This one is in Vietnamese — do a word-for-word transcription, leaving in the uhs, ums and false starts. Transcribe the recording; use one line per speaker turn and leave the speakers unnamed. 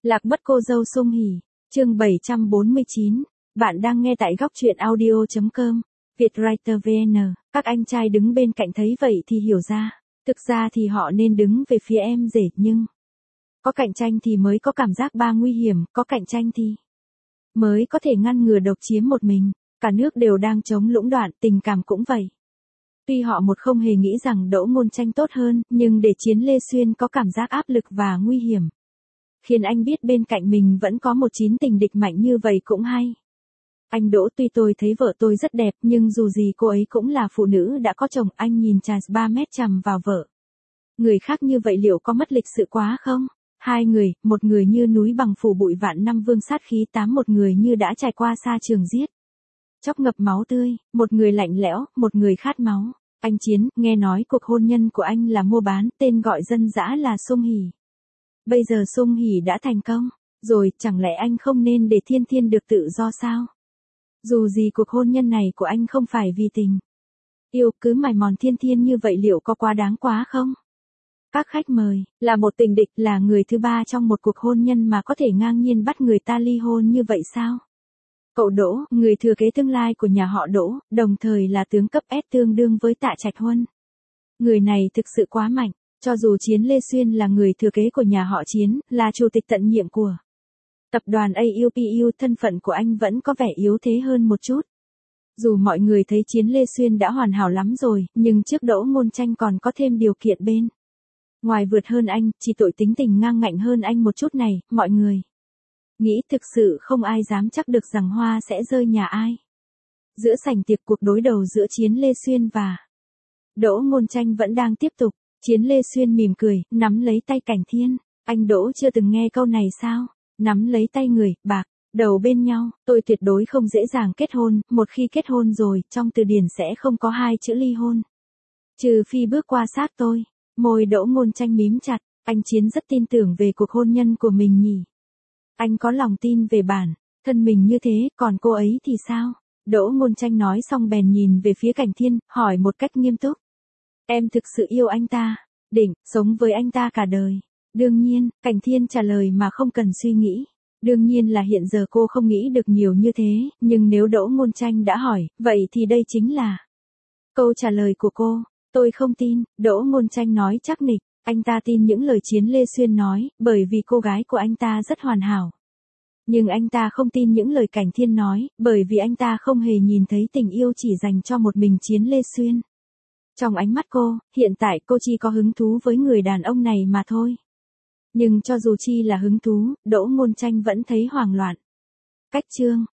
Lạc mất cô dâu Sung Hỉ, chương bảy trăm bốn mươi chín. Bạn đang nghe tại góc truyện audio chấm com, Vietwriter vê en. Các anh trai đứng bên cạnh thấy vậy thì hiểu ra, thực ra thì họ nên đứng về phía em rể, nhưng có cạnh tranh thì mới có cảm giác ba nguy hiểm, có cạnh tranh thì mới có thể ngăn ngừa độc chiếm một mình. Cả nước đều đang chống lũng đoạn, tình cảm cũng vậy. Tuy họ một không hề nghĩ rằng Đỗ Ngôn Tranh tốt hơn, nhưng để Chiến Lê Xuyên có cảm giác áp lực và nguy hiểm, khiến anh biết bên cạnh mình vẫn có một chín tình địch mạnh như vậy cũng hay. Anh Đỗ, tuy tôi thấy vợ tôi rất đẹp, nhưng dù gì cô ấy cũng là phụ nữ đã có chồng. Anh nhìn tràn ba mét chằm vào vợ người khác như vậy liệu có mất lịch sự quá không? Hai người, một người như núi bằng phủ bụi vạn năm vương sát khí tám, một người như đã trải qua sa trường giết chóc ngập máu tươi, một người lạnh lẽo, một người khát máu. Anh Chiến, nghe nói cuộc hôn nhân của anh là mua bán, tên gọi dân dã là Sung Hỉ. Bây giờ Sung Hỉ đã thành công rồi, chẳng lẽ anh không nên để Thiên Thiên được tự do sao? Dù gì cuộc hôn nhân này của anh không phải vì tình yêu, cứ mài mòn Thiên Thiên như vậy liệu có quá đáng quá không? Các khách mời, là một tình địch, là người thứ ba trong một cuộc hôn nhân mà có thể ngang nhiên bắt người ta ly hôn như vậy sao? Cậu Đỗ, người thừa kế tương lai của nhà họ Đỗ, đồng thời là tướng cấp S tương đương với Tạ Trạch Huân. Người này thực sự quá mạnh, cho dù Chiến Lê Xuyên là người thừa kế của nhà họ Chiến, là chủ tịch tận nhiệm của tập đoàn a u pê u, thân phận của anh vẫn có vẻ yếu thế hơn một chút. Dù mọi người thấy Chiến Lê Xuyên đã hoàn hảo lắm rồi, nhưng trước Đỗ Ngôn Tranh còn có thêm điều kiện bên ngoài vượt hơn anh, chỉ tội tính tình ngang ngạnh hơn anh một chút này, mọi người nghĩ thực sự không ai dám chắc được rằng hoa sẽ rơi nhà ai. Giữa sảnh tiệc, cuộc đối đầu giữa Chiến Lê Xuyên và Đỗ Ngôn Tranh vẫn đang tiếp tục. Chiến Lê Xuyên mỉm cười, nắm lấy tay Cảnh Thiên. Anh Đỗ chưa từng nghe câu này sao? Nắm lấy tay người, bạc, đầu bên nhau, tôi tuyệt đối không dễ dàng kết hôn, một khi kết hôn rồi, trong từ điển sẽ không có hai chữ ly hôn. Trừ phi bước qua xác tôi. Môi Đỗ Ngôn Tranh mím chặt, anh Chiến rất tin tưởng về cuộc hôn nhân của mình nhỉ? Anh có lòng tin về bản thân mình như thế, còn cô ấy thì sao? Đỗ Ngôn Tranh nói xong bèn nhìn về phía Cảnh Thiên, hỏi một cách nghiêm túc. Em thực sự yêu anh ta, định sống với anh ta cả đời? Đương nhiên, Cảnh Thiên trả lời mà không cần suy nghĩ. Đương nhiên là hiện giờ cô không nghĩ được nhiều như thế, nhưng nếu Đỗ Ngôn Tranh đã hỏi, vậy thì đây chính là câu trả lời của cô. Tôi không tin, Đỗ Ngôn Tranh nói chắc nịch. Anh ta tin những lời Chiến Lê Xuyên nói, bởi vì cô gái của anh ta rất hoàn hảo. Nhưng anh ta không tin những lời Cảnh Thiên nói, bởi vì anh ta không hề nhìn thấy tình yêu chỉ dành cho một mình Chiến Lê Xuyên. Trong ánh mắt cô, hiện tại cô chỉ có hứng thú với người đàn ông này mà thôi. Nhưng cho dù chi là hứng thú, Đỗ Ngôn Tranh vẫn thấy hoảng loạn. Cách chương